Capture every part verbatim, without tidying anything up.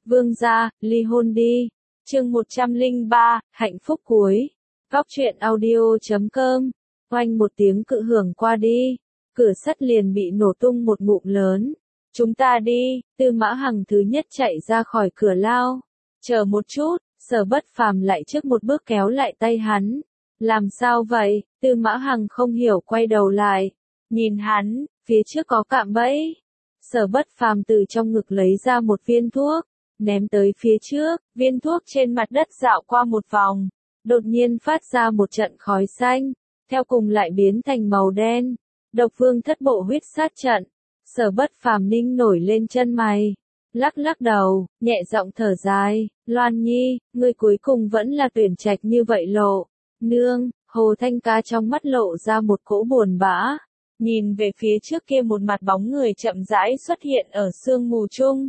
Vương gia, ly hôn đi. Chương một trăm lẻ ba, hạnh phúc cuối. Góc truyện audio chấm com. Oanh một tiếng cự hưởng qua đi, cửa sắt liền bị nổ tung một ngụm lớn. Chúng ta đi, Tư Mã Hằng thứ nhất chạy ra khỏi cửa lao. Chờ một chút, Sở Bất Phàm lại trước một bước kéo lại tay hắn. Làm sao vậy? Tư Mã Hằng không hiểu quay đầu lại. Nhìn hắn, phía trước có cạm bẫy. Sở Bất Phàm từ trong ngực lấy ra một viên thuốc, ném tới phía trước, viên thuốc trên mặt đất dạo qua một vòng, đột nhiên phát ra một trận khói xanh, theo cùng lại biến thành màu đen. Độc Vương thất bộ huyết sát trận. Sở Bất Phàm ninh nổi lên chân mày, lắc lắc đầu, nhẹ giọng thở dài, Loan Nhi, ngươi cuối cùng vẫn là tuyển trạch như vậy lộ. Nương, Hồ Thanh Ca trong mắt lộ ra một cỗ buồn bã, nhìn về phía trước kia một mặt bóng người chậm rãi xuất hiện ở sương mù chung.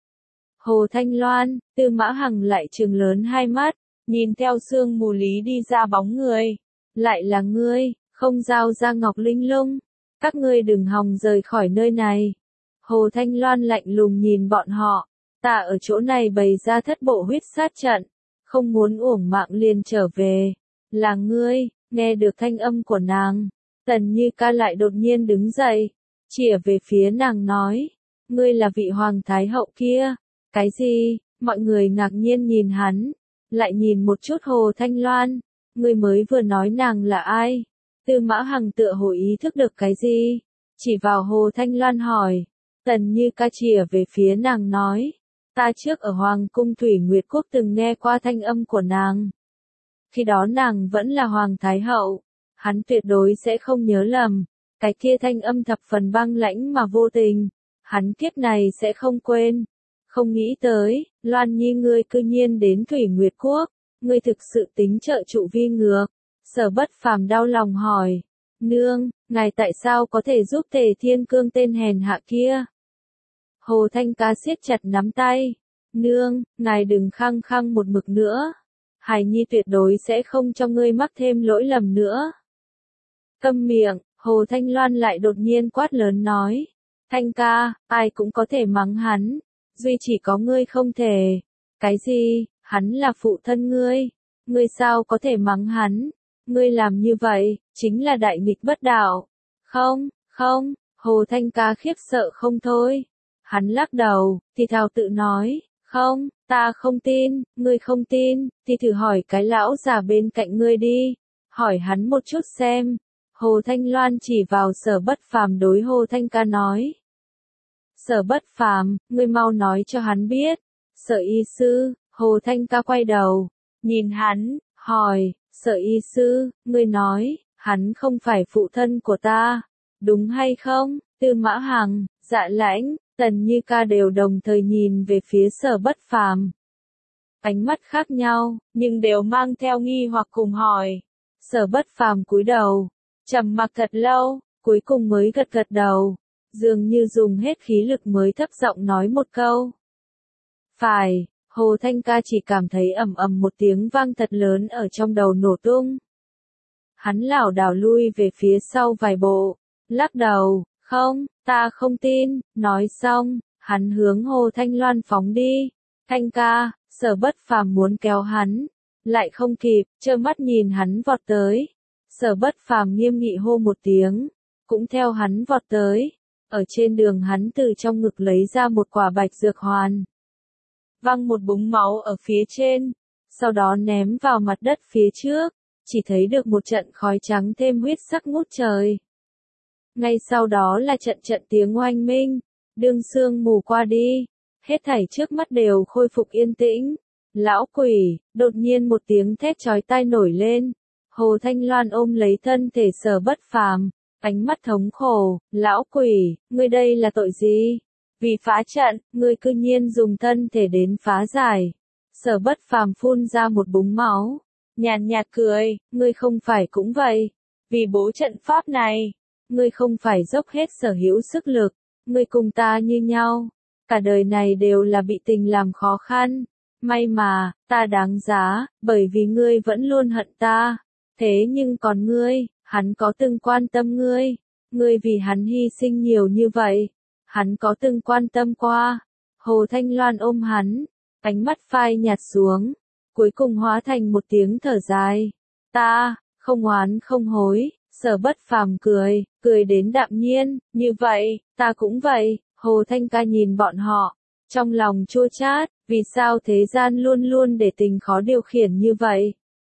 Hồ Thanh Loan, Tư Mã Hằng lại trừng lớn hai mắt, nhìn theo sương mù lý đi ra bóng người. Lại là ngươi, không giao ra Ngọc Linh Lung. Các ngươi đừng hòng rời khỏi nơi này. Hồ Thanh Loan lạnh lùng nhìn bọn họ. Ta ở chỗ này bày ra thất bộ huyết sát trận, không muốn uổng mạng liền trở về. Là ngươi. Nghe được thanh âm của nàng, Tần Như Ca lại đột nhiên đứng dậy, chĩa về phía nàng nói, ngươi là vị hoàng thái hậu kia. Cái gì? Mọi người ngạc nhiên nhìn hắn, lại nhìn một chút Hồ Thanh Loan, ngươi mới vừa nói nàng là ai? Tư Mã Hằng tựa hồ ý thức được cái gì, chỉ vào Hồ Thanh Loan hỏi. Tần Như Ca chĩa về phía nàng nói, ta trước ở Hoàng cung Thủy Nguyệt Quốc từng nghe qua thanh âm của nàng. Khi đó nàng vẫn là Hoàng Thái Hậu, hắn tuyệt đối sẽ không nhớ lầm, cái kia thanh âm thập phần băng lãnh mà vô tình, hắn kiếp này sẽ không quên. Không nghĩ tới, Loan Nhi ngươi cư nhiên đến Thủy Nguyệt Quốc, ngươi thực sự tính trợ trụ vi ngược. Sở Bất Phàm đau lòng hỏi, nương, ngài tại sao có thể giúp Tề Thiên Cương tên hèn hạ kia? Hồ Thanh Ca siết chặt nắm tay, nương, ngài đừng khăng khăng một mực nữa. Hải Nhi tuyệt đối sẽ không cho ngươi mắc thêm lỗi lầm nữa. Câm miệng, Hồ Thanh Loan lại đột nhiên quát lớn nói, Thanh ca, ai cũng có thể mắng hắn, duy chỉ có ngươi không thể. Cái gì? Hắn là phụ thân ngươi, ngươi sao có thể mắng hắn? Ngươi làm như vậy, chính là đại nghịch bất đạo. Không, không, Hồ Thanh Ca khiếp sợ không thôi. Hắn lắc đầu, thì thào tự nói, không, ta không tin, ngươi không tin, thì thử hỏi cái lão già bên cạnh ngươi đi. Hỏi hắn một chút xem. Hồ Thanh Loan chỉ vào Sở Bất Phàm đối Hồ Thanh Ca nói. Sở Bất Phàm, ngươi mau nói cho hắn biết. Sở y sư, Hồ Thanh Ca quay đầu, nhìn hắn, hỏi, Sở y sư, ngươi nói, hắn không phải phụ thân của ta, đúng hay không? Tư Mã Hằng, Dạ Lãnh, Tần Như Ca đều đồng thời nhìn về phía Sở Bất Phàm. Ánh mắt khác nhau, nhưng đều mang theo nghi hoặc cùng hỏi. Sở Bất Phàm cúi đầu, trầm mặc thật lâu, cuối cùng mới gật gật đầu, dường như dùng hết khí lực mới thấp giọng nói một câu. Phải. Hồ Thanh Ca chỉ cảm thấy ầm ầm một tiếng vang thật lớn ở trong đầu nổ tung. Hắn lảo đảo lui về phía sau vài bộ, lắc đầu, không, ta không tin. Nói xong, hắn hướng Hồ Thanh Loan phóng đi. Thanh ca, Sở Bất Phàm muốn kéo hắn, lại không kịp, trơ mắt nhìn hắn vọt tới. Sở Bất Phàm nghiêm nghị hô một tiếng, cũng theo hắn vọt tới. Ở trên đường hắn từ trong ngực lấy ra một quả bạch dược hoàn, văng một búng máu ở phía trên, sau đó ném vào mặt đất phía trước, chỉ thấy được một trận khói trắng thêm huyết sắc ngút trời. Ngay sau đó là trận trận tiếng oanh minh, đương sương mù qua đi, hết thảy trước mắt đều khôi phục yên tĩnh. Lão quỷ, đột nhiên một tiếng thét chói tai nổi lên, Hồ Thanh Loan ôm lấy thân thể Sở Bất Phàm, ánh mắt thống khổ, lão quỷ, ngươi đây là tội gì? Vì phá trận, ngươi cư nhiên dùng thân thể đến phá giải. Sở Bất Phàm phun ra một búng máu, nhàn nhạt cười, ngươi không phải cũng vậy. Vì bố trận pháp này, ngươi không phải dốc hết sở hữu sức lực, ngươi cùng ta như nhau, cả đời này đều là bị tình làm khó khăn. May mà, ta đáng giá, bởi vì ngươi vẫn luôn hận ta. Thế nhưng còn ngươi, hắn có từng quan tâm ngươi, ngươi vì hắn hy sinh nhiều như vậy. Hắn có từng quan tâm qua. Hồ Thanh Loan ôm hắn, ánh mắt phai nhạt xuống, cuối cùng hóa thành một tiếng thở dài. Ta, không oán không hối, Sở Bất Phàm cười, cười đến đạm nhiên, như vậy, ta cũng vậy. Hồ Thanh Ca nhìn bọn họ, trong lòng chua chát, vì sao thế gian luôn luôn để tình khó điều khiển như vậy?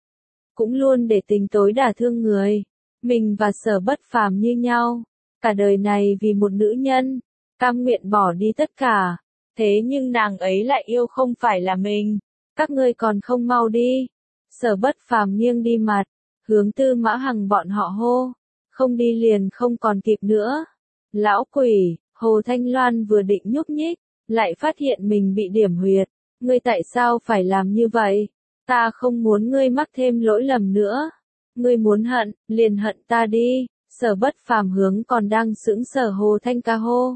Cũng luôn để tình tối đả thương người. Mình và Sở Bất Phàm như nhau, cả đời này vì một nữ nhân, cam nguyện bỏ đi tất cả. Thế nhưng nàng ấy lại yêu không phải là mình. Các ngươi còn không mau đi. Sở Bất Phàm nghiêng đi mặt, hướng Tư Mã Hằng bọn họ hô. Không đi liền không còn kịp nữa. Lão quỷ, Hồ Thanh Loan vừa định nhúc nhích, lại phát hiện mình bị điểm huyệt. Ngươi tại sao phải làm như vậy? Ta không muốn ngươi mắc thêm lỗi lầm nữa. Ngươi muốn hận, liền hận ta đi. Sở Bất Phàm hướng còn đang sững sờ Hồ Thanh Ca hô.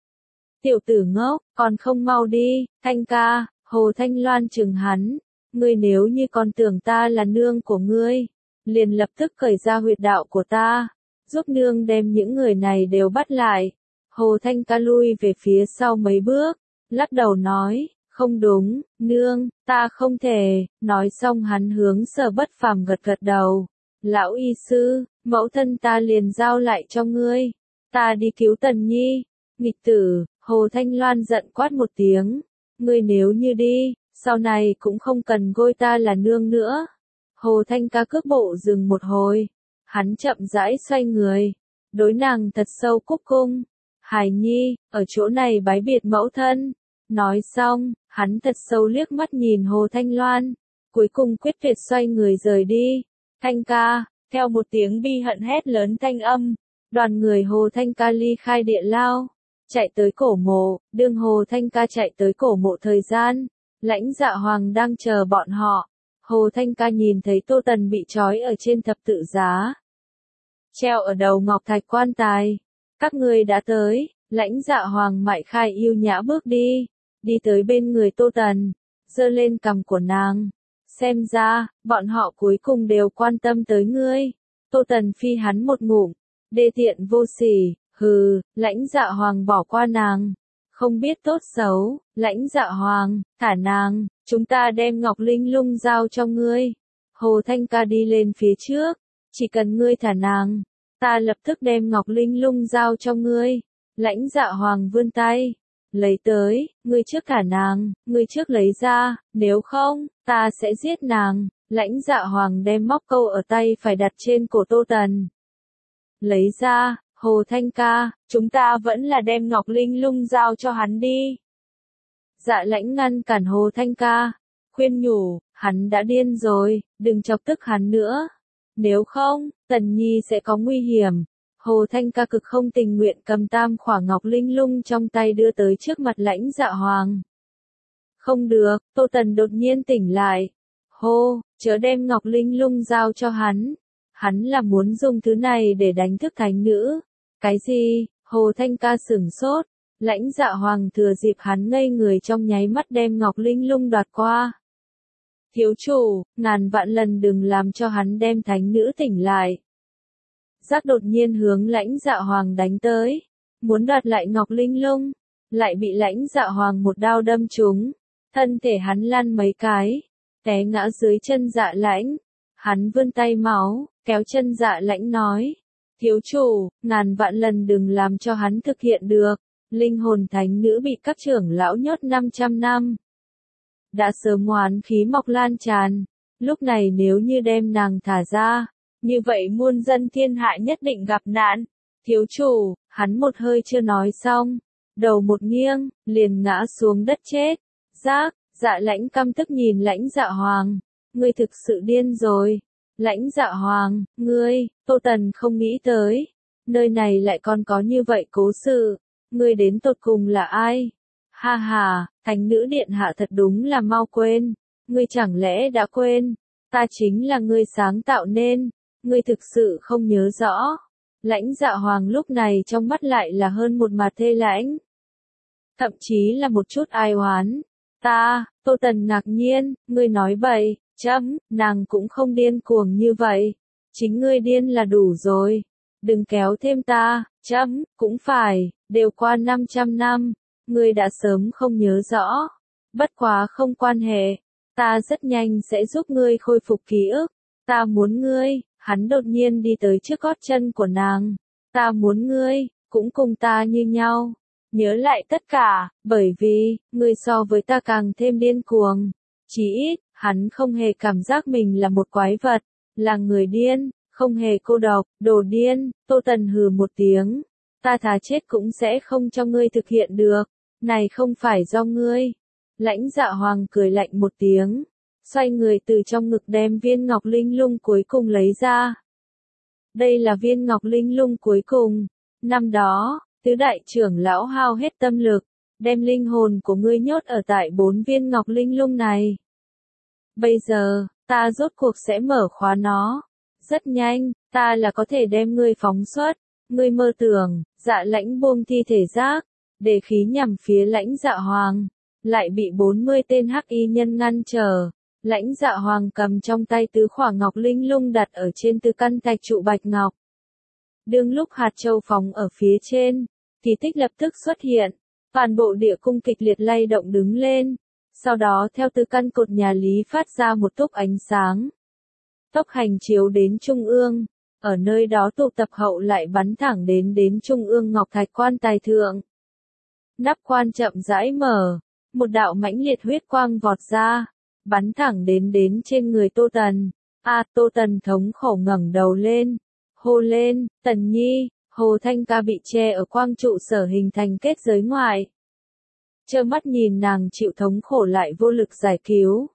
Tiểu tử ngốc, còn không mau đi, Thanh Ca. Hồ Thanh Loan trừng hắn. Ngươi nếu như còn tưởng ta là nương của ngươi, liền lập tức cởi ra huyệt đạo của ta, giúp nương đem những người này đều bắt lại. Hồ Thanh Ca lui về phía sau mấy bước, lắc đầu nói, không đúng, nương, ta không thể. Nói xong hắn hướng Sở Bất Phàm gật gật đầu. Lão y sư, mẫu thân ta liền giao lại cho ngươi. Ta đi cứu Tần Nhi. Nghịch tử, Hồ Thanh Loan giận quát một tiếng. Ngươi nếu như đi, sau này cũng không cần gôi ta là nương nữa. Hồ Thanh Ca cước bộ dừng một hồi. Hắn chậm rãi xoay người, đối nàng thật sâu cúc cung. Hải Nhi, ở chỗ này bái biệt mẫu thân. Nói xong, hắn thật sâu liếc mắt nhìn Hồ Thanh Loan, cuối cùng quyết tuyệt xoay người rời đi. Thanh Ca, theo một tiếng bi hận hét lớn thanh âm, đoàn người Hồ Thanh Ca ly khai địa lao, chạy tới cổ mộ. Đương Hồ Thanh Ca chạy tới cổ mộ thời gian, Lãnh Dạ Hoàng đang chờ bọn họ. Hồ Thanh Ca nhìn thấy Tô Tần bị trói ở trên thập tự giá, treo ở đầu ngọc thạch quan tài. Các ngươi đã tới. Lãnh Dạ Hoàng mại khai yêu nhã bước đi, đi tới bên người Tô Tần, giơ lên cằm của nàng. Xem ra, bọn họ cuối cùng đều quan tâm tới ngươi. Tô Tần phi hắn một ngụm, đê tiện vô sỉ, hừ. Lãnh Dạ Hoàng bỏ qua nàng, không biết tốt xấu. Lãnh Dạ Hoàng, thả nàng, chúng ta đem Ngọc Linh Lung giao cho ngươi. Hồ Thanh Ca đi lên phía trước, chỉ cần ngươi thả nàng, ta lập tức đem Ngọc Linh Lung giao cho ngươi. Lãnh Dạ Hoàng vươn tay, lấy tới. Ngươi trước thả nàng, ngươi trước lấy ra, nếu không, ta sẽ giết nàng. Lãnh Dạ Hoàng đem móc câu ở tay phải đặt trên cổ Tô Tần. Lấy ra. Hồ Thanh Ca, chúng ta vẫn là đem Ngọc Linh Lung giao cho hắn đi. Dạ Lãnh ngăn cản Hồ Thanh Ca, khuyên nhủ, hắn đã điên rồi, đừng chọc tức hắn nữa. Nếu không, Tần Nhi sẽ có nguy hiểm. Hồ Thanh Ca cực không tình nguyện cầm tam khỏa Ngọc Linh Lung trong tay đưa tới trước mặt Lãnh Dạ Hoàng. Không được, Tô Tần đột nhiên tỉnh lại. Hô, chớ đem Ngọc Linh Lung giao cho hắn. Hắn là muốn dùng thứ này để đánh thức thánh nữ. Cái gì? Hồ Thanh Ca sửng sốt. Lãnh Dạ Hoàng thừa dịp hắn ngây người trong nháy mắt đem Ngọc Linh Lung đoạt qua. Thiếu chủ, ngàn vạn lần đừng làm cho hắn đem thánh nữ tỉnh lại. Giác đột nhiên hướng Lãnh Dạ Hoàng đánh tới, muốn đoạt lại Ngọc Linh Lung, lại bị Lãnh Dạ Hoàng một đao đâm trúng, thân thể hắn lăn mấy cái, té ngã dưới chân Dạ Lãnh. Hắn vươn tay máu, kéo chân Dạ Lãnh nói, thiếu chủ, ngàn vạn lần đừng làm cho hắn thực hiện được. Linh hồn thánh nữ bị các trưởng lão nhốt năm trăm năm, đã sớm oán khí mọc lan tràn, lúc này nếu như đem nàng thả ra, như vậy muôn dân thiên hạ nhất định gặp nạn. Thiếu chủ, hắn một hơi chưa nói xong, đầu một nghiêng, liền ngã xuống đất chết. Giác, Dạ Lãnh căm tức nhìn Lãnh Dạ Hoàng, ngươi thực sự điên rồi. Lãnh Dạ Hoàng, ngươi, Tô Tần không nghĩ tới, nơi này lại còn có như vậy cố sự. Ngươi đến tột cùng là ai? Ha ha, thánh nữ điện hạ thật đúng là mau quên. Ngươi chẳng lẽ đã quên, ta chính là ngươi sáng tạo nên. Ngươi thực sự không nhớ rõ. Lãnh Dạ Hoàng lúc này trong mắt lại là hơn một mặt thê lãnh, thậm chí là một chút ai oán. Ta, Tô Tần ngạc nhiên, ngươi nói bậy. Chấm, nàng cũng không điên cuồng như vậy. Chính ngươi điên là đủ rồi. Đừng kéo thêm ta. Chấm, cũng phải, đều qua năm trăm năm. Ngươi đã sớm không nhớ rõ. Bất quá không quan hệ, ta rất nhanh sẽ giúp ngươi khôi phục ký ức. Ta muốn ngươi, hắn đột nhiên đi tới trước gót chân của nàng. Ta muốn ngươi, cũng cùng ta như nhau. Nhớ lại tất cả, bởi vì, ngươi so với ta càng thêm điên cuồng. Chỉ ít, hắn không hề cảm giác mình là một quái vật, là người điên, không hề cô độc, đồ điên. Tô Tần hừ một tiếng. Ta thà chết cũng sẽ không cho ngươi thực hiện được. Này không phải do ngươi. Lãnh Dạ Hoàng cười lạnh một tiếng. Xoay người từ trong ngực đem viên ngọc linh lung cuối cùng lấy ra. Đây là viên ngọc linh lung cuối cùng. Năm đó, tứ đại trưởng lão hao hết tâm lực, đem linh hồn của ngươi nhốt ở tại bốn viên ngọc linh lung này. Bây giờ, ta rốt cuộc sẽ mở khóa nó. Rất nhanh, ta là có thể đem ngươi phóng xuất. Ngươi mơ tưởng, Dạ Lãnh buông thi thể giác, để khí nhằm phía Lãnh Dạ Hoàng, lại bị bốn mươi tên hắc y nhân ngăn trở. Lãnh Dạ Hoàng cầm trong tay tứ khỏa ngọc linh lung đặt ở trên tứ căn thạch trụ bạch ngọc. Đương lúc hạt châu phóng ở phía trên, kỳ tích lập tức xuất hiện, toàn bộ địa cung kịch liệt lay động đứng lên, sau đó theo tứ căn cột nhà Lý phát ra một túc ánh sáng. Tốc hành chiếu đến trung ương, ở nơi đó tụ tập hậu lại bắn thẳng đến đến trung ương ngọc thạch quan tài thượng. Nắp quan chậm rãi mở, một đạo mãnh liệt huyết quang vọt ra, bắn thẳng đến đến trên người Tô Tần. A, à, Tô Tần thống khổ ngẩng đầu lên, hô lên, Tần Nhi. Hồ Thanh Ca bị che ở quang trụ sở hình thành kết giới ngoại. Trơ mắt nhìn nàng chịu thống khổ lại vô lực giải cứu.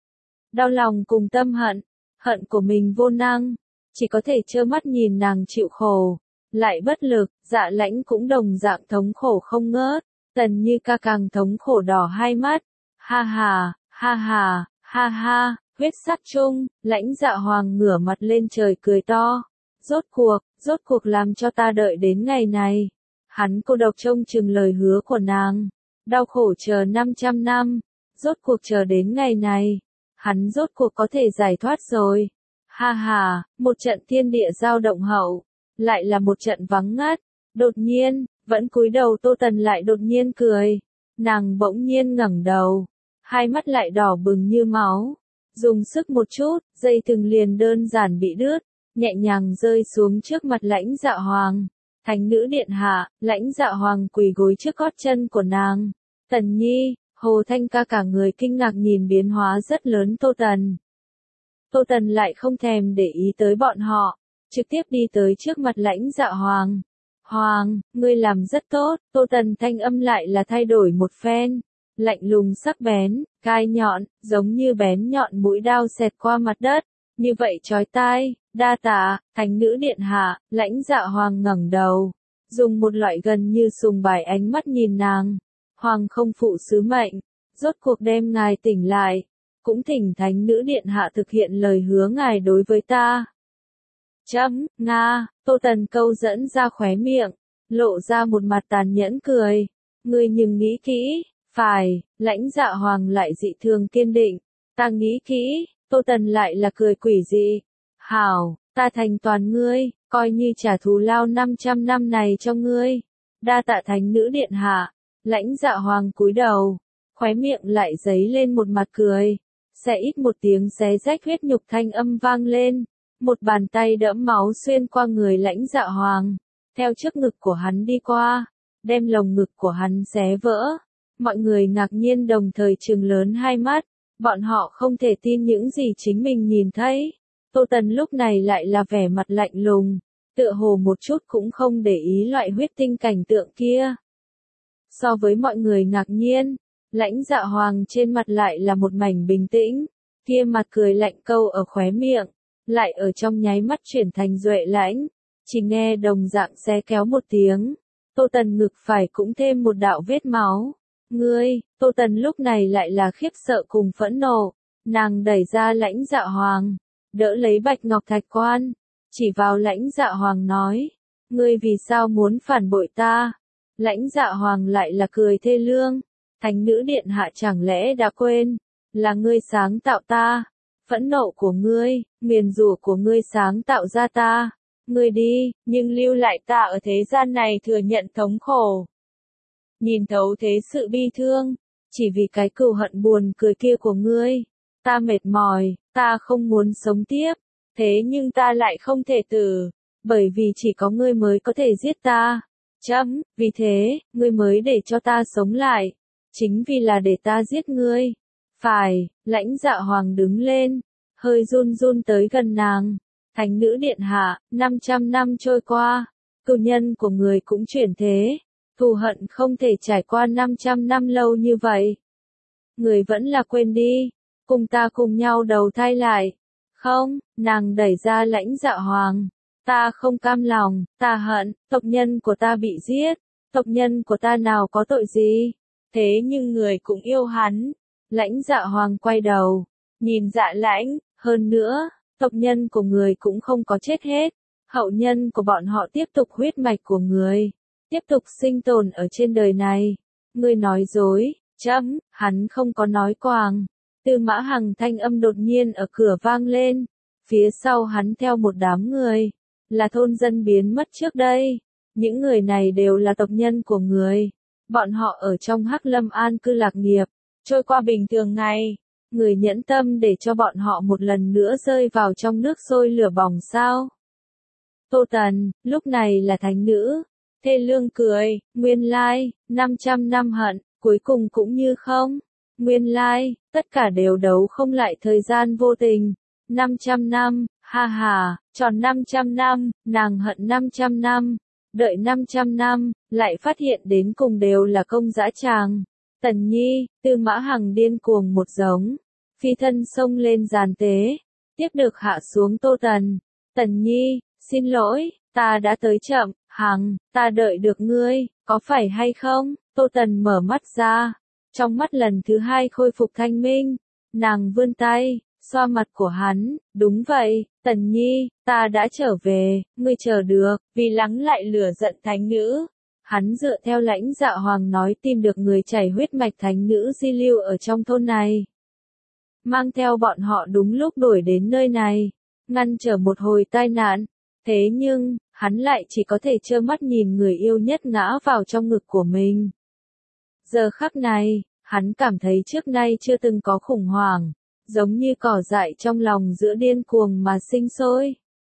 Đau lòng cùng tâm hận, hận của mình vô năng, chỉ có thể trơ mắt nhìn nàng chịu khổ, lại bất lực. Dạ Lãnh cũng đồng dạng thống khổ không ngớt. Tần Như Ca càng thống khổ đỏ hai mắt. Ha ha, ha ha, ha ha, huyết sắc chung, Lãnh Dạ Hoàng ngửa mặt lên trời cười to. Rốt cuộc, rốt cuộc làm cho ta đợi đến ngày này. Hắn cô độc trông chừng lời hứa của nàng. Đau khổ chờ năm trăm năm. Rốt cuộc chờ đến ngày này. Hắn rốt cuộc có thể giải thoát rồi. Ha ha, một trận thiên địa dao động hậu. Lại là một trận vắng ngắt. Đột nhiên, vẫn cúi đầu Tô Tần lại đột nhiên cười. Nàng bỗng nhiên ngẩng đầu. Hai mắt lại đỏ bừng như máu. Dùng sức một chút, dây thừng liền đơn giản bị đứt. Nhẹ nhàng rơi xuống trước mặt Lãnh Dạ Hoàng. Thánh nữ điện hạ, Lãnh Dạ Hoàng quỳ gối trước gót chân của nàng. Tần Nhi, Hồ Thanh Ca cả người kinh ngạc nhìn biến hóa rất lớn Tô Tần. Tô Tần lại không thèm để ý tới bọn họ, trực tiếp đi tới trước mặt Lãnh Dạ Hoàng. Hoàng, ngươi làm rất tốt. Tô Tần thanh âm lại là thay đổi một phen. Lạnh lùng sắc bén, gai nhọn, giống như bén nhọn mũi đao xẹt qua mặt đất. Như vậy chói tai. Đa tạ, thánh nữ điện hạ. Lãnh Dạ Hoàng ngẩng đầu, dùng một loại gần như sùng bái ánh mắt nhìn nàng. Hoàng không phụ sứ mệnh, rốt cuộc đem ngài tỉnh lại, cũng thỉnh thánh nữ điện hạ thực hiện lời hứa ngài đối với ta. Chấm, Nga. Tô Tần câu dẫn ra khóe miệng, lộ ra một mặt tàn nhẫn cười. Ngươi nhưng nghĩ kỹ. Phải. Lãnh Dạ Hoàng lại dị thường kiên định. Ta nghĩ kỹ. Tô Tần lại là cười quỷ dị. Hảo, ta thành toàn ngươi, coi như trả thù lao năm trăm năm này cho ngươi. Đa tạ thánh nữ điện hạ. Lãnh Dạ Hoàng cúi đầu, khóe miệng lại giấy lên một mặt cười. Xé ít một tiếng xé rách huyết nhục thanh âm vang lên. Một bàn tay đẫm máu xuyên qua người Lãnh Dạ Hoàng, theo trước ngực của hắn đi qua, đem lồng ngực của hắn xé vỡ. Mọi người ngạc nhiên đồng thời trừng lớn hai mắt, bọn họ không thể tin những gì chính mình nhìn thấy. Tô Tần lúc này lại là vẻ mặt lạnh lùng, tựa hồ một chút cũng không để ý loại huyết tinh cảnh tượng kia. So với mọi người ngạc nhiên, Lãnh Dạ Hoàng trên mặt lại là một mảnh bình tĩnh, kia mặt cười lạnh câu ở khóe miệng, lại ở trong nháy mắt chuyển thành duệ lãnh. Chỉ nghe đồng dạng xé kéo một tiếng, Tô Tần ngực phải cũng thêm một đạo vết máu. Ngươi, Tô Tần lúc này lại là khiếp sợ cùng phẫn nộ, nàng đẩy ra Lãnh Dạ Hoàng, đỡ lấy bạch ngọc thạch quan, chỉ vào Lãnh Dạ Hoàng nói, ngươi vì sao muốn phản bội ta? Lãnh Dạ Hoàng lại là cười thê lương, thánh nữ điện hạ chẳng lẽ đã quên, là ngươi sáng tạo ta, phẫn nộ của ngươi, nguyền rủa của ngươi sáng tạo ra ta, ngươi đi, nhưng lưu lại ta ở thế gian này thừa nhận thống khổ. Nhìn thấu thế sự bi thương, chỉ vì cái cừu hận buồn cười kia của ngươi. Ta mệt mỏi, ta không muốn sống tiếp, thế nhưng ta lại không thể tử, bởi vì chỉ có ngươi mới có thể giết ta. Chấm, vì thế, ngươi mới để cho ta sống lại, chính vì là để ta giết ngươi. Phải, Lãnh Dạ Hoàng đứng lên, hơi run run tới gần nàng. Thánh nữ điện hạ, năm trăm năm trôi qua, cừu nhân của người cũng chuyển thế, thù hận không thể trải qua năm trăm năm lâu như vậy. Người vẫn là quên đi, cùng ta cùng nhau đầu thai lại. Không, nàng đẩy ra Lãnh Dạ Hoàng. Ta không cam lòng, ta hận, tộc nhân của ta bị giết, tộc nhân của ta nào có tội gì. Thế nhưng người cũng yêu hắn. Lãnh Dạ Hoàng quay đầu, nhìn Dạ Lãnh, hơn nữa, tộc nhân của người cũng không có chết hết. Hậu nhân của bọn họ tiếp tục huyết mạch của người, tiếp tục sinh tồn ở trên đời này. Ngươi nói dối, chấm, hắn không có nói quàng. Tư Mã Hằng thanh âm đột nhiên ở cửa vang lên, phía sau hắn theo một đám người, là thôn dân biến mất trước đây. Những người này đều là tộc nhân của người, bọn họ ở trong Hắc Lâm an cư lạc nghiệp, trôi qua bình thường ngày. Người nhẫn tâm để cho bọn họ một lần nữa rơi vào trong nước sôi lửa bỏng sao? Tô Tần, lúc này là thánh nữ. Thê Lương cười, nguyên lai, năm trăm năm hận, cuối cùng cũng như không. Nguyên lai, tất cả đều đấu không lại thời gian vô tình. năm trăm năm, ha ha, tròn năm trăm năm, nàng hận năm trăm năm. Đợi năm trăm năm, lại phát hiện đến cùng đều là công dã tràng. Tần Nhi, Tư Mã Hằng điên cuồng một giống, phi thân xông lên giàn tế, tiếp được hạ xuống Tô Tần. Tần Nhi, xin lỗi, ta đã tới chậm, Hằng, ta đợi được ngươi, có phải hay không? Tô Tần mở mắt ra, trong mắt lần thứ hai khôi phục thanh minh, nàng vươn tay, xoa mặt của hắn, đúng vậy, Tần Nhi, ta đã trở về, ngươi chờ được, vì lắng lại lửa giận thánh nữ. Hắn dựa theo Lãnh Dạ Hoàng nói tìm được người chảy huyết mạch thánh nữ di lưu ở trong thôn này. Mang theo bọn họ đúng lúc đuổi đến nơi này, ngăn trở một hồi tai nạn. Thế nhưng, hắn lại chỉ có thể trơ mắt nhìn người yêu nhất ngã vào trong ngực của mình. Giờ khắc này, hắn cảm thấy trước nay chưa từng có khủng hoảng, giống như cỏ dại trong lòng giữa điên cuồng mà sinh sôi.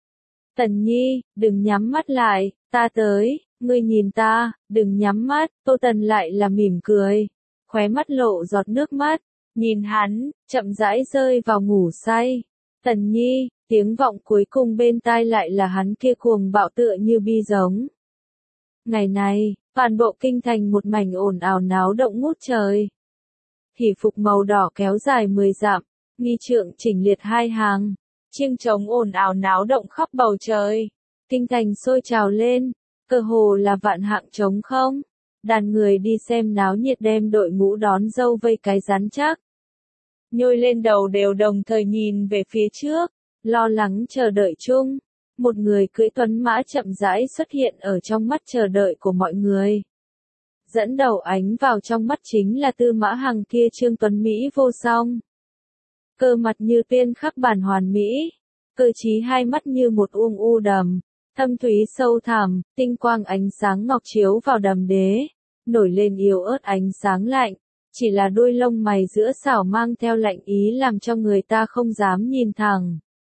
Tần Nhi, đừng nhắm mắt lại, ta tới. Ngươi nhìn ta, đừng nhắm mắt. Tô Tần lại là mỉm cười, khóe mắt lộ giọt nước mắt, nhìn hắn, chậm rãi rơi vào ngủ say. Tần Nhi, tiếng vọng cuối cùng bên tai lại là hắn kia cuồng bạo tựa như bi giống. Ngày này, toàn bộ kinh thành một mảnh ồn ào náo động ngút trời. Hỷ phục màu đỏ kéo dài mười dặm, nghi trượng chỉnh liệt hai hàng, chiêng trống ồn ào náo động khắp bầu trời. Kinh thành sôi trào lên. Cơ hồ là vạn hạng trống không, đàn người đi xem náo nhiệt đem đội mũ đón dâu vây cái rắn chắc. Nhôi lên đầu đều đồng thời nhìn về phía trước, lo lắng chờ đợi chung. Một người cưỡi tuấn mã chậm rãi xuất hiện ở trong mắt chờ đợi của mọi người. Dẫn đầu ánh vào trong mắt chính là Tư Mã Hằng kia trương tuấn Mỹ vô song. Cơ mặt như tiên khắc bản hoàn mỹ, cơ trí hai mắt như một uông u đầm. Thâm thúy sâu thẳm, tinh quang ánh sáng ngọc chiếu vào đầm đế, nổi lên yếu ớt ánh sáng lạnh, chỉ là đuôi lông mày giữa xảo mang theo lạnh ý làm cho người ta không dám nhìn thẳng.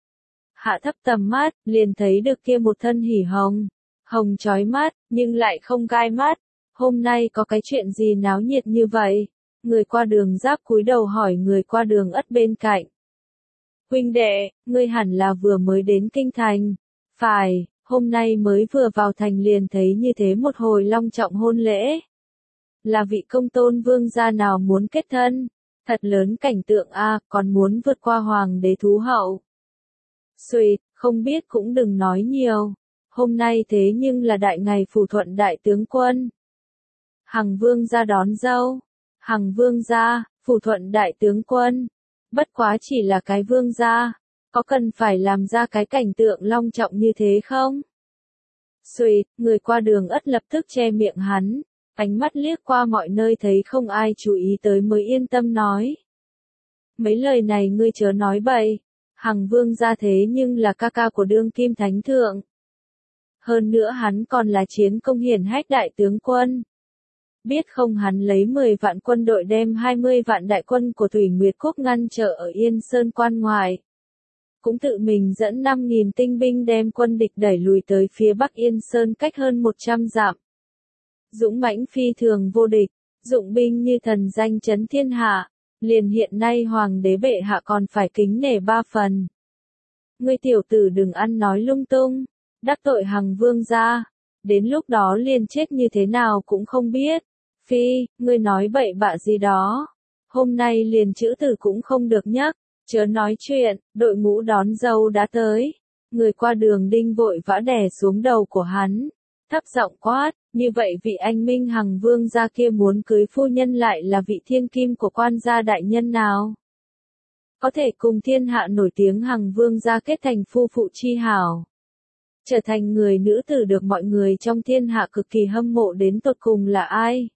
Hạ thấp tầm mắt, liền thấy được kia một thân hỉ hồng, hồng chói mắt, nhưng lại không gai mắt. Hôm nay có cái chuyện gì náo nhiệt như vậy? Người qua đường giáp cúi đầu hỏi người qua đường ất bên cạnh. Huynh đệ, ngươi hẳn là vừa mới đến kinh thành. Phải. Hôm nay mới vừa vào thành liền thấy như thế một hồi long trọng hôn lễ. Là vị công tôn vương gia nào muốn kết thân? Thật lớn cảnh tượng a, còn muốn vượt qua hoàng đế thú hậu. Xuyệt, không biết cũng đừng nói nhiều. Hôm nay thế nhưng là đại ngày phù thuận đại tướng quân. Hằng vương gia đón dâu. Hằng vương gia, phù thuận đại tướng quân. Bất quá chỉ là cái vương gia. Có cần phải làm ra cái cảnh tượng long trọng như thế không? Xuyệt, người qua đường ất lập tức che miệng hắn, ánh mắt liếc qua mọi nơi thấy không ai chú ý tới mới yên tâm nói. Mấy lời này ngươi chớ nói bậy, Hằng vương gia thế nhưng là ca ca của đương kim thánh thượng. Hơn nữa hắn còn là chiến công hiển hách đại tướng quân. Biết không, hắn lấy mười vạn quân đội đem hai mươi vạn đại quân của Thủy Nguyệt Quốc ngăn trở ở Yên Sơn quan ngoại. Cũng tự mình dẫn năm nghìn tinh binh đem quân địch đẩy lùi tới phía Bắc Yên Sơn cách hơn một trăm dặm. Dũng mãnh phi thường vô địch, dụng binh như thần danh chấn thiên hạ, liền hiện nay hoàng đế bệ hạ còn phải kính nể ba phần. Ngươi tiểu tử đừng ăn nói lung tung, đắc tội Hằng Vương gia, đến lúc đó liền chết như thế nào cũng không biết. Phi, ngươi nói bậy bạ gì đó, hôm nay liền chữ tử cũng không được nhắc, chớ nói chuyện. Đội ngũ đón dâu đã tới, người qua đường Đinh vội vã đè xuống đầu của hắn, thấp giọng quát, như vậy vị anh minh Hằng Vương gia kia muốn cưới phu nhân lại là vị thiên kim của quan gia đại nhân nào? Có thể cùng thiên hạ nổi tiếng Hằng Vương gia kết thành phu phụ chi hảo, trở thành người nữ tử được mọi người trong thiên hạ cực kỳ hâm mộ đến tột cùng là ai?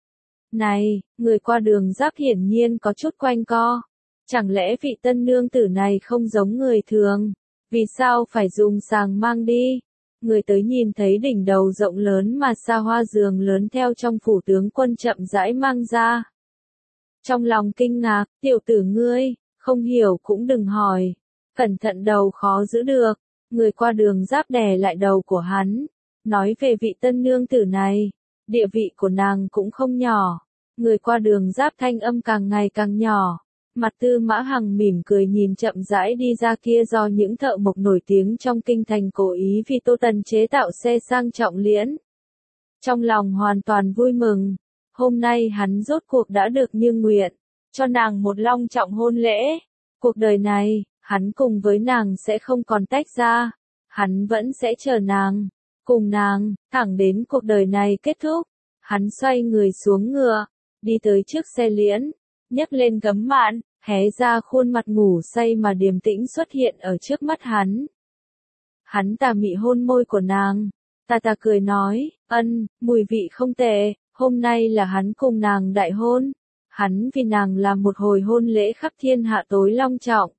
Này, người qua đường Giáp hiển nhiên có chút quanh co. Chẳng lẽ vị tân nương tử này không giống người thường? Vì sao phải dùng sàng mang đi? Người tới nhìn thấy đỉnh đầu rộng lớn mà xa hoa giường lớn theo trong phủ tướng quân chậm rãi mang ra. Trong lòng kinh ngạc, tiểu tử ngươi, không hiểu cũng đừng hỏi. Cẩn thận đầu khó giữ được. Người qua đường Giáp đè lại đầu của hắn, nói về vị tân nương tử này, địa vị của nàng cũng không nhỏ. Người qua đường Giáp thanh âm càng ngày càng nhỏ, mặt Tư Mã Hằng mỉm cười nhìn chậm rãi đi ra kia do những thợ mộc nổi tiếng trong kinh thành cố ý vì Tô Tần chế tạo xe sang trọng liễn. Trong lòng hoàn toàn vui mừng, hôm nay hắn rốt cuộc đã được như nguyện, cho nàng một long trọng hôn lễ. Cuộc đời này, hắn cùng với nàng sẽ không còn tách ra, hắn vẫn sẽ chờ nàng, cùng nàng, thẳng đến cuộc đời này kết thúc. Hắn xoay người xuống ngựa, đi tới trước xe liễn, nhấc lên gấm mạn, hé ra khuôn mặt ngủ say mà điềm tĩnh xuất hiện ở trước mắt hắn. Hắn tà mị hôn môi của nàng, tà tà cười nói, ân, mùi vị không tệ, hôm nay là hắn cùng nàng đại hôn, hắn vì nàng làm một hồi hôn lễ khắp thiên hạ tối long trọng.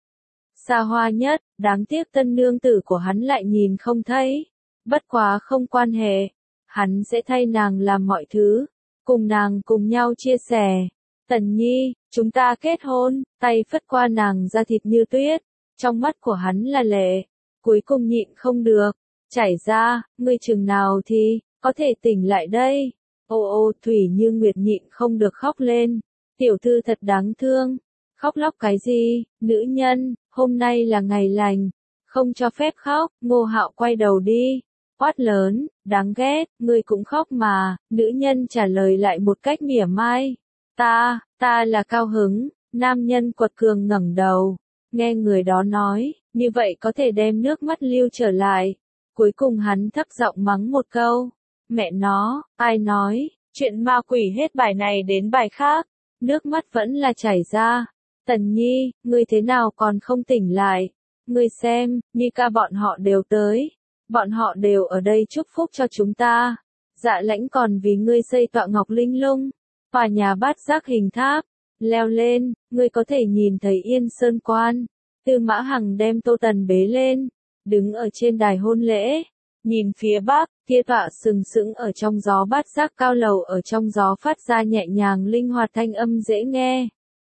Xa hoa nhất, đáng tiếc tân nương tử của hắn lại nhìn không thấy, bất quá không quan hệ, hắn sẽ thay nàng làm mọi thứ, cùng nàng cùng nhau chia sẻ. Tần Nhi, chúng ta kết hôn, tay phất qua nàng da thịt như tuyết, trong mắt của hắn là lệ, cuối cùng nhịn không được, chảy ra, ngươi chừng nào thì, có thể tỉnh lại đây. Ô ô Thủy Như Nguyệt nhịn không được khóc lên, tiểu thư thật đáng thương, khóc lóc cái gì, nữ nhân, hôm nay là ngày lành, không cho phép khóc. Ngô Hạo quay đầu đi, quát lớn, đáng ghét, ngươi cũng khóc mà. Nữ nhân trả lời lại một cách mỉa mai, ta, ta là cao hứng. Nam nhân quật cường ngẩng đầu, nghe người đó nói, như vậy có thể đem nước mắt lưu trở lại. Cuối cùng hắn thấp giọng mắng một câu, mẹ nó, ai nói, chuyện ma quỷ hết bài này đến bài khác, nước mắt vẫn là chảy ra. Tần Nhi, ngươi thế nào còn không tỉnh lại? Ngươi xem, Nhi ca bọn họ đều tới, bọn họ đều ở đây chúc phúc cho chúng ta. Dạ Lãnh còn vì ngươi xây tọa ngọc linh lung, tòa nhà bát giác hình tháp, leo lên, ngươi có thể nhìn thấy Yên Sơn quan. Tư Mã Hằng đem Tô Tần bế lên, đứng ở trên đài hôn lễ, nhìn phía bắc, kia tọa sừng sững ở trong gió bát giác cao lầu ở trong gió phát ra nhẹ nhàng linh hoạt thanh âm dễ nghe.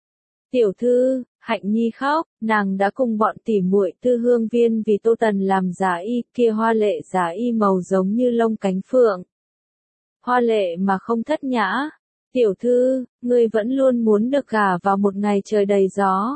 Tiểu thư, Hạnh Nhi khóc, nàng đã cùng bọn tỉ muội Tư Hương Viên vì Tô Tần làm giá y, kia hoa lệ giá y màu giống như lông cánh phượng. Hoa lệ mà không thất nhã. Tiểu thư, ngươi vẫn luôn muốn được gả vào một ngày trời đầy gió.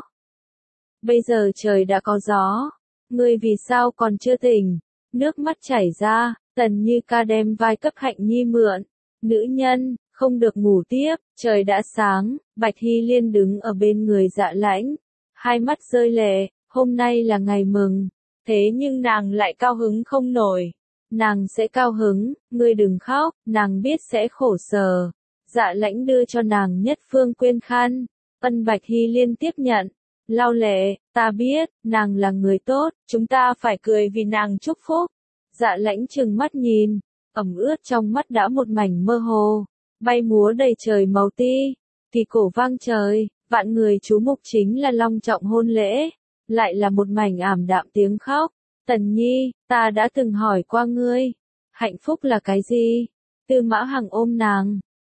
Bây giờ trời đã có gió, ngươi vì sao còn chưa tỉnh? Nước mắt chảy ra, Tần Như ca đem vai cấp Hạnh Nhi mượn. Nữ nhân, không được ngủ tiếp, trời đã sáng. Bạch Hy Liên đứng ở bên người Dạ Lãnh, hai mắt rơi lệ, hôm nay là ngày mừng, thế nhưng nàng lại cao hứng không nổi. Nàng sẽ cao hứng, ngươi đừng khóc, nàng biết sẽ khổ sở. Dạ Lãnh đưa cho nàng nhất phương quyên khăn, ân. Bạch Hy Liên tiếp nhận, lau lệ, ta biết, nàng là người tốt, chúng ta phải cười vì nàng chúc phúc. Dạ Lãnh trừng mắt nhìn, ẩm ướt trong mắt đã một mảnh mơ hồ, bay múa đầy trời màu ti, thì cổ vang trời, vạn người chú mục chính là long trọng hôn lễ, lại là một mảnh ảm đạm tiếng khóc. Tần Nhi, ta đã từng hỏi qua ngươi, hạnh phúc là cái gì? Tư Mã Hằng ôm nàng,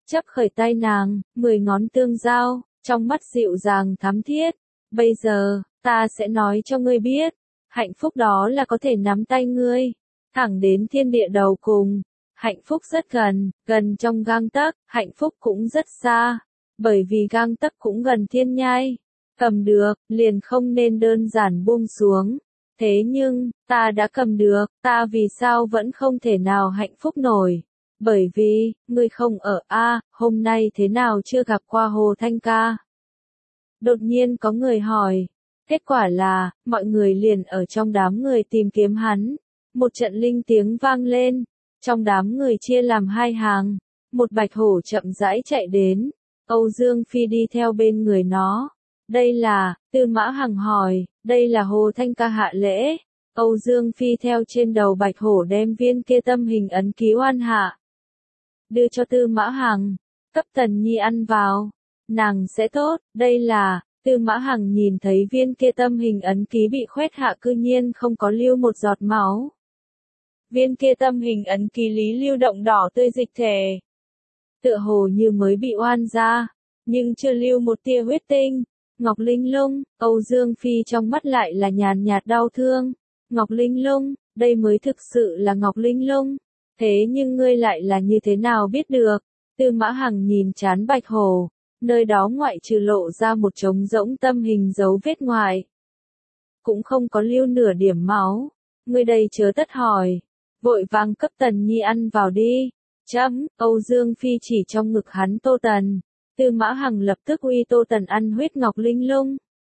chấp khởi tay nàng, mười ngón tương giao, trong mắt dịu dàng thắm thiết. Bây giờ, ta sẽ nói cho ngươi biết, hạnh phúc đó là có thể nắm tay ngươi, thẳng đến thiên địa đầu cùng. Hạnh phúc rất gần, gần trong gang tấc, hạnh phúc cũng rất xa, bởi vì gang tấc cũng gần thiên nhai. Cầm được, liền không nên đơn giản buông xuống. Thế nhưng, ta đã cầm được, ta vì sao vẫn không thể nào hạnh phúc nổi? Bởi vì, ngươi không ở a, hôm nay thế nào chưa gặp qua Hồ Thanh ca? Đột nhiên có người hỏi. Kết quả là, mọi người liền ở trong đám người tìm kiếm hắn. Một trận linh tiếng vang lên. Trong đám người chia làm hai hàng. Một bạch hổ chậm rãi chạy đến. Âu Dương Phi đi theo bên người nó. Đây là, Tư Mã Hằng hỏi, đây là Hồ Thanh ca hạ lễ. Âu Dương Phi theo trên đầu bạch hổ đem viên kia tâm hình ấn ký oan hạ. Đưa cho Tư Mã Hằng, cấp Tần Nhi ăn vào. Nàng sẽ tốt, đây là, Tư Mã Hằng nhìn thấy viên kia tâm hình ấn ký bị khoét hạ cư nhiên không có lưu một giọt máu. Viên kia tâm hình ấn ký lý lưu động đỏ tươi dịch thể. Tựa hồ như mới bị oan ra, nhưng chưa lưu một tia huyết tinh. Ngọc Linh Lung, Âu Dương Phi trong mắt lại là nhàn nhạt đau thương. Ngọc Linh Lung, đây mới thực sự là Ngọc Linh Lung. Thế nhưng ngươi lại là như thế nào biết được? Tư Mã Hằng nhìn chán bạch hổ, nơi đó ngoại trừ lộ ra một trống rỗng tâm hình dấu vết ngoài. Cũng không có lưu nửa điểm máu. Ngươi đây chớ tất hỏi. Vội vàng cấp Tần Nhi ăn vào đi. Chấm, Âu Dương Phi chỉ trong ngực hắn Tô Tần. Tư Mã Hằng lập tức uy Tô Tần ăn huyết Ngọc Linh Lung.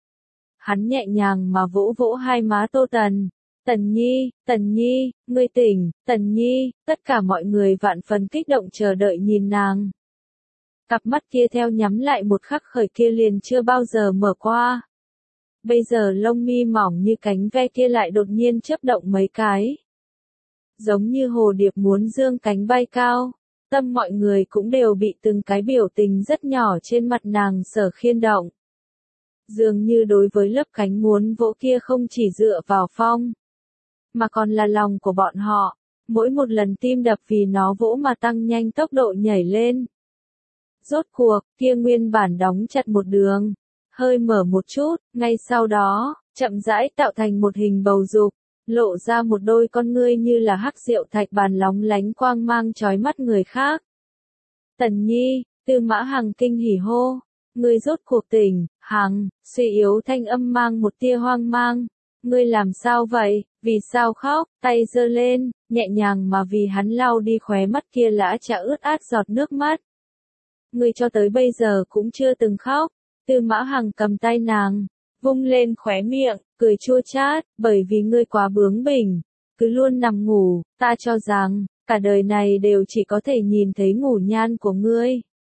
Hắn nhẹ nhàng mà vỗ vỗ hai má Tô Tần. Tần Nhi, Tần Nhi, ngươi tỉnh, Tần Nhi, tất cả mọi người vạn phần kích động chờ đợi nhìn nàng. Cặp mắt kia theo nhắm lại một khắc khởi kia liền chưa bao giờ mở qua. Bây giờ lông mi mỏng như cánh ve kia lại đột nhiên chớp động mấy cái. Giống như hồ điệp muốn dương cánh bay cao. Tâm mọi người cũng đều bị từng cái biểu tình rất nhỏ trên mặt nàng sở khiên động. Dường như đối với lớp cánh muốn vỗ kia không chỉ dựa vào phong, mà còn là lòng của bọn họ. Mỗi một lần tim đập vì nó vỗ mà tăng nhanh tốc độ nhảy lên. Rốt cuộc, kia nguyên bản đóng chặt một đường, hơi mở một chút, ngay sau đó, chậm rãi tạo thành một hình bầu dục, lộ ra một đôi con ngươi như là hắc rượu thạch bàn lóng lánh quang mang chói mắt người khác. Tần Nhi, Tư Mã Hằng kinh hỉ hô, ngươi rốt cuộc tỉnh. Hằng, suy yếu thanh âm mang một tia hoang mang. Ngươi làm sao vậy, vì sao khóc? Tay giơ lên, nhẹ nhàng mà vì hắn lau đi khóe mắt kia lã chả ướt át giọt nước mắt. Ngươi cho tới bây giờ cũng chưa từng khóc. Tư Mã Hằng cầm tay nàng, vung lên khóe miệng, cười chua chát, bởi vì ngươi quá bướng bỉnh, cứ luôn nằm ngủ, ta cho rằng, cả đời này đều chỉ có thể nhìn thấy ngủ nhan của ngươi.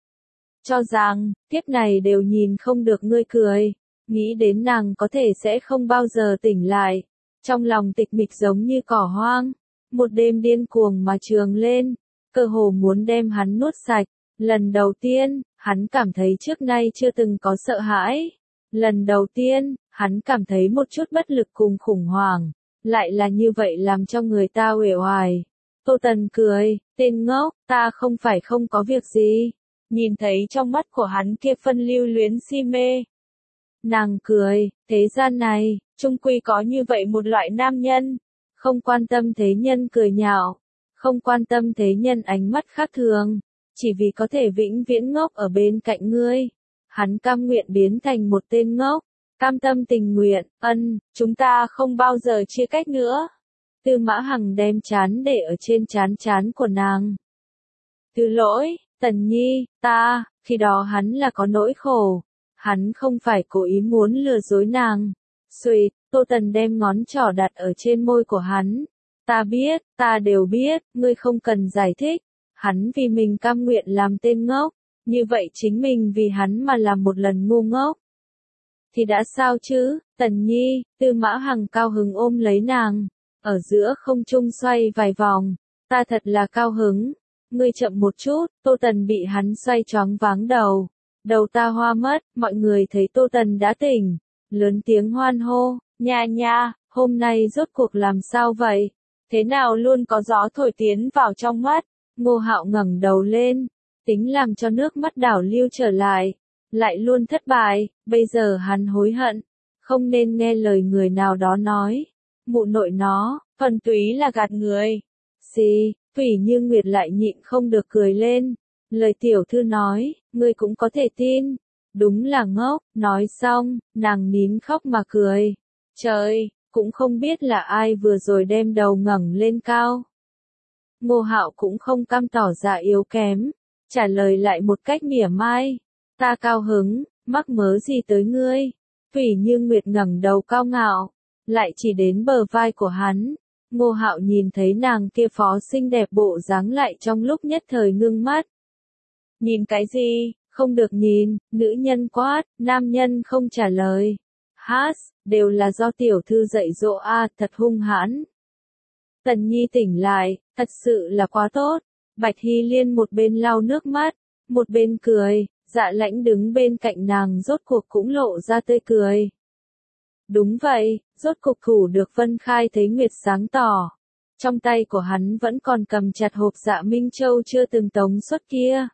Cho rằng, kiếp này đều nhìn không được ngươi cười, nghĩ đến nàng có thể sẽ không bao giờ tỉnh lại. Trong lòng tịch mịch giống như cỏ hoang, một đêm điên cuồng mà trường lên, cơ hồ muốn đem hắn nuốt sạch. Lần đầu tiên, hắn cảm thấy trước nay chưa từng có sợ hãi. Lần đầu tiên, hắn cảm thấy một chút bất lực cùng khủng hoảng, lại là như vậy làm cho người ta uể oải. Tô Tần cười, tên ngốc, ta không phải không có việc gì. Nhìn thấy trong mắt của hắn kia phân lưu luyến si mê. Nàng cười, thế gian này, chung quy có như vậy một loại nam nhân, không quan tâm thế nhân cười nhạo, không quan tâm thế nhân ánh mắt khác thường, chỉ vì có thể vĩnh viễn ngốc ở bên cạnh ngươi. Hắn cam nguyện biến thành một tên ngốc, cam tâm tình nguyện, ân, chúng ta không bao giờ chia cách nữa. Tư Mã Hằng đem trán để ở trên trán trán của nàng. Từ lỗi, Tần Nhi, ta, khi đó hắn là có nỗi khổ, hắn không phải cố ý muốn lừa dối nàng. Xuỵt, Tô Tần đem ngón trỏ đặt ở trên môi của hắn. Ta biết, ta đều biết, ngươi không cần giải thích. Hắn vì mình cam nguyện làm tên ngốc, như vậy chính mình vì hắn mà làm một lần ngu ngốc. Thì đã sao chứ, Tần Nhi, Tư Mã Hằng cao hứng ôm lấy nàng, ở giữa không trung xoay vài vòng, ta thật là cao hứng, ngươi chậm một chút. Tô Tần bị hắn xoay choáng váng đầu, đầu ta hoa mất, mọi người thấy Tô Tần đã tỉnh, lớn tiếng hoan hô, nha nha, hôm nay rốt cuộc làm sao vậy, thế nào luôn có gió thổi tiến vào trong mắt. Ngô Hạo ngẩng đầu lên, tính làm cho nước mắt đảo lưu trở lại, lại luôn thất bại, bây giờ hắn hối hận, không nên nghe lời người nào đó nói, mụ nội nó, thuần túy là gạt người. Xì, Thủy Như Nguyệt lại nhịn không được cười lên, lời tiểu thư nói, ngươi cũng có thể tin, đúng là ngốc, nói xong, nàng nín khóc mà cười, trời, cũng không biết là ai vừa rồi đem đầu ngẩng lên cao. Ngô Hạo cũng không cam tỏ ra yếu kém, trả lời lại một cách mỉa mai, ta cao hứng, mắc mớ gì tới ngươi. Thủy Như Nguyệt ngẩng đầu cao ngạo, lại chỉ đến bờ vai của hắn. Ngô Hạo nhìn thấy nàng kia phó xinh đẹp bộ dáng lại trong lúc nhất thời ngưng mắt. Nhìn cái gì, không được nhìn, nữ nhân quát, nam nhân không trả lời. Hát, đều là do tiểu thư dạy dỗ a, thật hung hãn. Tần Nhi tỉnh lại, thật sự là quá tốt. Bạch Hy Liên một bên lau nước mắt, một bên cười, Dạ Lãnh đứng bên cạnh nàng rốt cuộc cũng lộ ra tươi cười. Đúng vậy, rốt cuộc thủ được Vân Khai thấy nguyệt sáng tỏ. Trong tay của hắn vẫn còn cầm chặt hộp Dạ Minh Châu chưa từng tống xuất kia.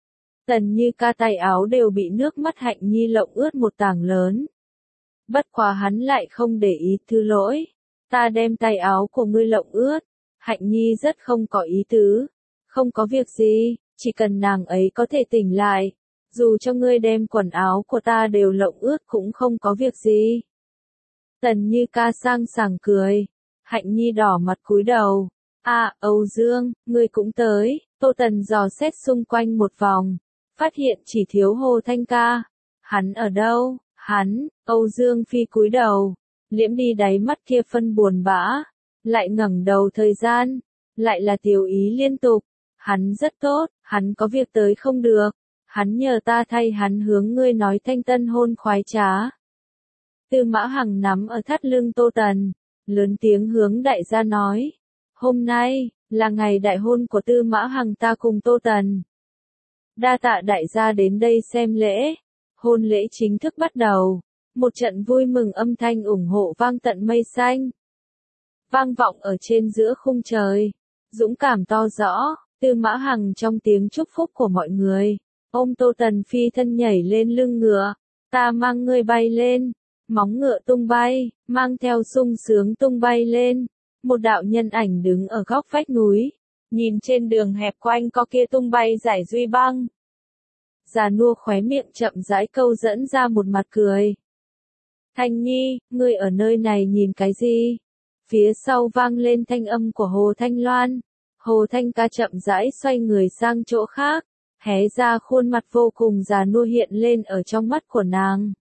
Tần Như Ca tay áo đều bị nước mắt Hạnh Nhi lộng ướt một tảng lớn. Bất quá hắn lại không để ý, thứ lỗi. Ta đem tay áo của ngươi lộng ướt. Hạnh Nhi rất không có ý tứ. Không có việc gì, chỉ cần nàng ấy có thể tỉnh lại. Dù cho ngươi đem quần áo của ta đều lộng ướt cũng không có việc gì. Tần Như Ca sang sảng cười. Hạnh Nhi đỏ mặt cúi đầu. À, Âu Dương, ngươi cũng tới. Tô Tần dò xét xung quanh một vòng. Phát hiện chỉ thiếu Hồ Thanh Ca. Hắn ở đâu? Hắn, Âu Dương Phi cúi đầu. Liễm đi đáy mắt kia phân buồn bã. Lại ngẩng đầu thời gian. Lại là tiểu ý liên tục. Hắn rất tốt, hắn có việc tới không được. Hắn nhờ ta thay hắn hướng ngươi nói thanh tân hôn khoái trá. Tư Mã Hằng nắm ở thắt lưng Tô Tần, lớn tiếng hướng đại gia nói. Hôm nay, là ngày đại hôn của Tư Mã Hằng ta cùng Tô Tần. Đa tạ đại gia đến đây xem lễ. Hôn lễ chính thức bắt đầu. Một trận vui mừng âm thanh ủng hộ vang tận mây xanh. Vang vọng ở trên giữa khung trời. Dũng cảm to rõ, Tư Mã Hằng trong tiếng chúc phúc của mọi người. Ôm Tô Tần phi thân nhảy lên lưng ngựa. Ta mang ngươi bay lên. Móng ngựa tung bay, mang theo sung sướng tung bay lên. Một đạo nhân ảnh đứng ở góc vách núi. Nhìn trên đường hẹp quanh co kia tung bay giải duy băng. Già nua khóe miệng chậm rãi câu dẫn ra một mặt cười. Thanh Nhi, ngươi ở nơi này nhìn cái gì? Phía sau vang lên thanh âm của Hồ Thanh Loan. Hồ Thanh Ca chậm rãi xoay người sang chỗ khác. Hé ra khuôn mặt vô cùng già nua hiện lên ở trong mắt của nàng.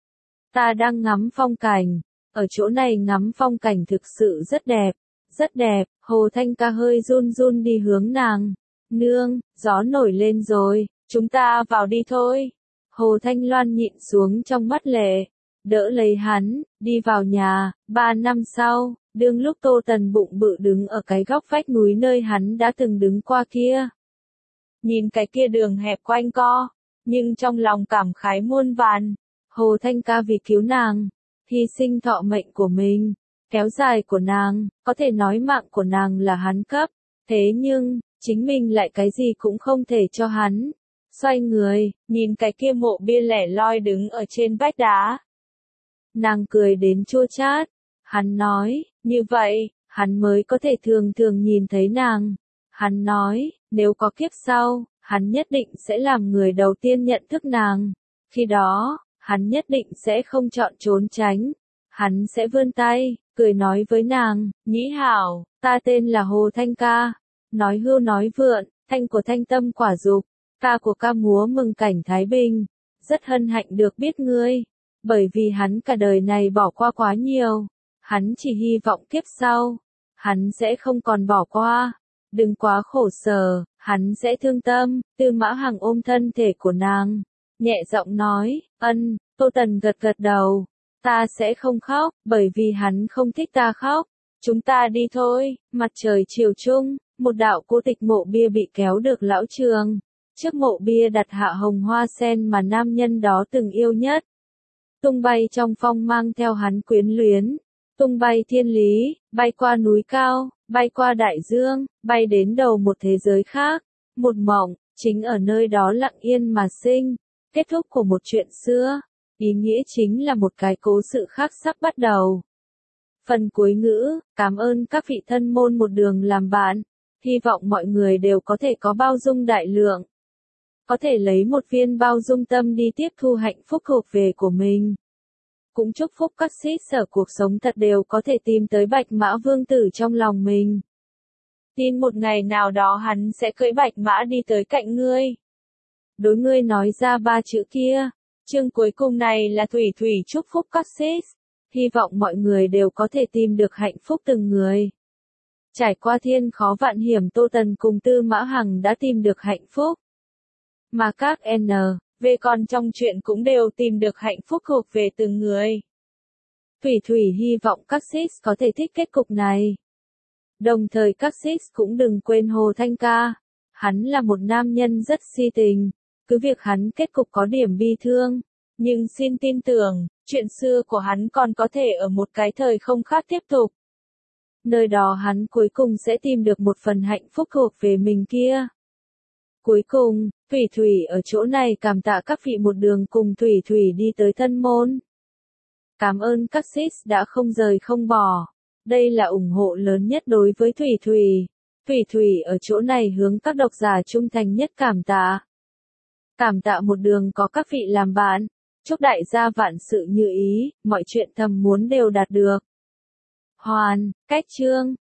Ta đang ngắm phong cảnh. Ở chỗ này ngắm phong cảnh thực sự rất đẹp. Rất đẹp, Hồ Thanh Ca hơi run run đi hướng nàng. Nương, gió nổi lên rồi, chúng ta vào đi thôi. Hồ Thanh Loan nhịn xuống trong mắt lệ. Đỡ lấy hắn, đi vào nhà. Ba năm sau, đương lúc Tô Tần bụng bự đứng ở cái góc vách núi nơi hắn đã từng đứng qua kia. Nhìn cái kia đường hẹp quanh co, nhưng trong lòng cảm khái muôn vàn. Hồ Thanh Ca vì cứu nàng, hy sinh thọ mệnh của mình, kéo dài của nàng, có thể nói mạng của nàng là hắn cấp. Thế nhưng, chính mình lại cái gì cũng không thể cho hắn. Xoay người, nhìn cái kia mộ bia lẻ loi đứng ở trên vách đá. Nàng cười đến chua chát. Hắn nói, như vậy, hắn mới có thể thường thường nhìn thấy nàng. Hắn nói, nếu có kiếp sau, hắn nhất định sẽ làm người đầu tiên nhận thức nàng. Khi đó, hắn nhất định sẽ không chọn trốn tránh. Hắn sẽ vươn tay, cười nói với nàng, Nhĩ hảo, ta tên là Hồ Thanh Ca. Nói hưu nói vượn, thanh của thanh tâm quả dục, ca của ca múa mừng cảnh Thái Bình. Rất hân hạnh được biết ngươi, bởi vì hắn cả đời này bỏ qua quá nhiều. Hắn chỉ hy vọng kiếp sau, hắn sẽ không còn bỏ qua. Đừng quá khổ sở, hắn sẽ thương tâm. Tư Mã Hằng ôm thân thể của nàng, nhẹ giọng nói, ân. Tô Tần gật gật đầu. Ta sẽ không khóc, bởi vì hắn không thích ta khóc. Chúng ta đi thôi. Mặt trời chiều chung, một đạo cô tịch mộ bia bị kéo được lão trường. Trước mộ bia đặt hạ hồng hoa sen mà nam nhân đó từng yêu nhất. Tung bay trong phong mang theo hắn quyến luyến. Tung bay thiên lý, bay qua núi cao, bay qua đại dương, bay đến đầu một thế giới khác. Một mộng, chính ở nơi đó lặng yên mà sinh, kết thúc của một chuyện xưa, ý nghĩa chính là một cái cố sự khác sắp bắt đầu. Phần cuối ngữ, cảm ơn các vị thân môn một đường làm bạn, hy vọng mọi người đều có thể có bao dung đại lượng. Có thể lấy một viên bao dung tâm đi tiếp thu hạnh phúc thuộc về của mình. Cũng chúc phúc các xít sở cuộc sống thật đều có thể tìm tới bạch mã vương tử trong lòng mình. Tin một ngày nào đó hắn sẽ cưỡi bạch mã đi tới cạnh ngươi. Đối ngươi nói ra ba chữ kia. Chương cuối cùng này là Thủy Thủy chúc phúc các xít. Hy vọng mọi người đều có thể tìm được hạnh phúc từng người. Trải qua thiên khó vạn hiểm, Tô Tần cùng Tư Mã Hằng đã tìm được hạnh phúc. Mà các N, V con trong chuyện cũng đều tìm được hạnh phúc thuộc về từng người. Thủy Thủy hy vọng các sis có thể thích kết cục này. Đồng thời các sis cũng đừng quên Hồ Thanh ca. Hắn là một nam nhân rất si tình. Cứ việc hắn kết cục có điểm bi thương. Nhưng xin tin tưởng, chuyện xưa của hắn còn có thể ở một cái thời không khác tiếp tục. Nơi đó hắn cuối cùng sẽ tìm được một phần hạnh phúc thuộc về mình kia. Cuối cùng, Thủy Thủy ở chỗ này cảm tạ các vị một đường cùng Thủy Thủy đi tới Thân Môn. Cảm ơn các sis đã không rời không bỏ. Đây là ủng hộ lớn nhất đối với Thủy Thủy. Thủy Thủy ở chỗ này hướng các độc giả trung thành nhất cảm tạ. Cảm tạ một đường có các vị làm bạn. Chúc đại gia vạn sự như ý, mọi chuyện thầm muốn đều đạt được. Hoàn, cách chương.